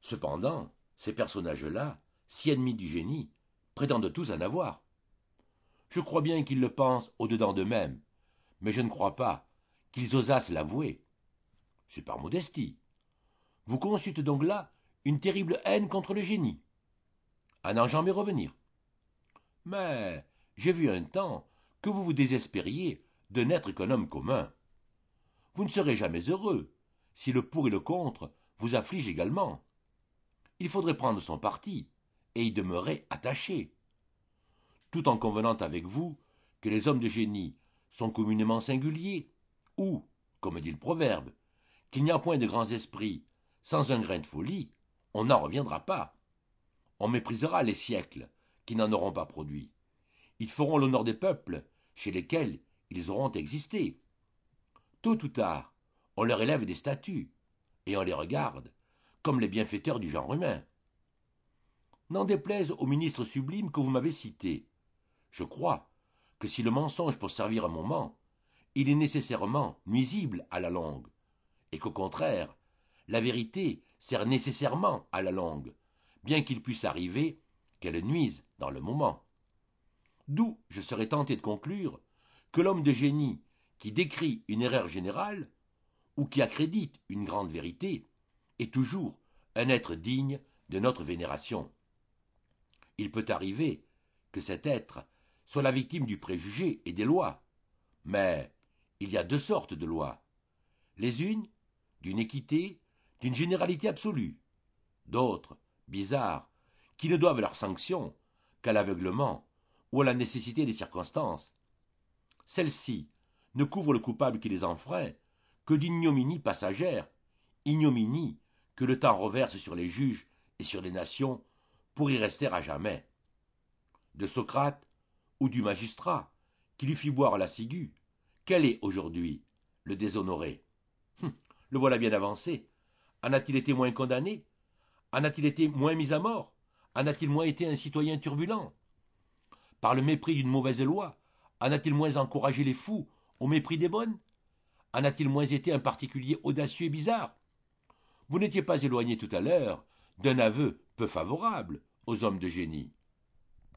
Cependant, ces personnages-là, si ennemis du génie, prétendent tous en avoir. Je crois bien qu'ils le pensent au-dedans d'eux-mêmes, mais je ne crois pas qu'ils osassent l'avouer. C'est par modestie. Vous consultez donc là une terrible haine contre le génie, à n'en jamais revenir. Mais j'ai vu un temps que vous vous désespériez de n'être qu'un homme commun. Vous ne serez jamais heureux si le pour et le contre vous affligent également. Il faudrait prendre son parti et y demeurer attaché, tout en convenant avec vous que les hommes de génie sont communément singuliers, ou, comme dit le proverbe, qu'il n'y a point de grands esprits sans un grain de folie, on n'en reviendra pas. On méprisera les siècles qui n'en auront pas produit. Ils feront l'honneur des peuples chez lesquels ils auront existé. Tôt ou tard, on leur élève des statues, et on les regarde comme les bienfaiteurs du genre humain. N'en déplaise au ministre sublime que vous m'avez cité, je crois que si le mensonge peut servir un moment, il est nécessairement nuisible à la longue, et qu'au contraire, la vérité sert nécessairement à la longue, bien qu'il puisse arriver qu'elle nuise dans le moment. D'où je serais tenté de conclure que l'homme de génie qui décrit une erreur générale, ou qui accrédite une grande vérité, est toujours un être digne de notre vénération. Il peut arriver que cet être soit la victime du préjugé et des lois, mais il y a deux sortes de lois. Les unes, d'une équité, d'une généralité absolue, d'autres, bizarres, qui ne doivent leur sanction qu'à l'aveuglement ou à la nécessité des circonstances. Celles-ci ne couvrent le coupable qui les enfreint que d'ignominie passagère, ignominie que le temps reverse sur les juges et sur les nations pour y rester à jamais. De Socrate ou du magistrat qui lui fit boire la ciguë, quel est aujourd'hui le déshonoré? Le voilà bien avancé. En a-t-il été moins condamné? En a-t-il été moins mis à mort? En a-t-il moins été un citoyen turbulent? Par le mépris d'une mauvaise loi, en a-t-il moins encouragé les fous au mépris des bonnes? En a-t-il moins été un particulier audacieux et bizarre? Vous n'étiez pas éloigné tout à l'heure d'un aveu peu favorable aux hommes de génie.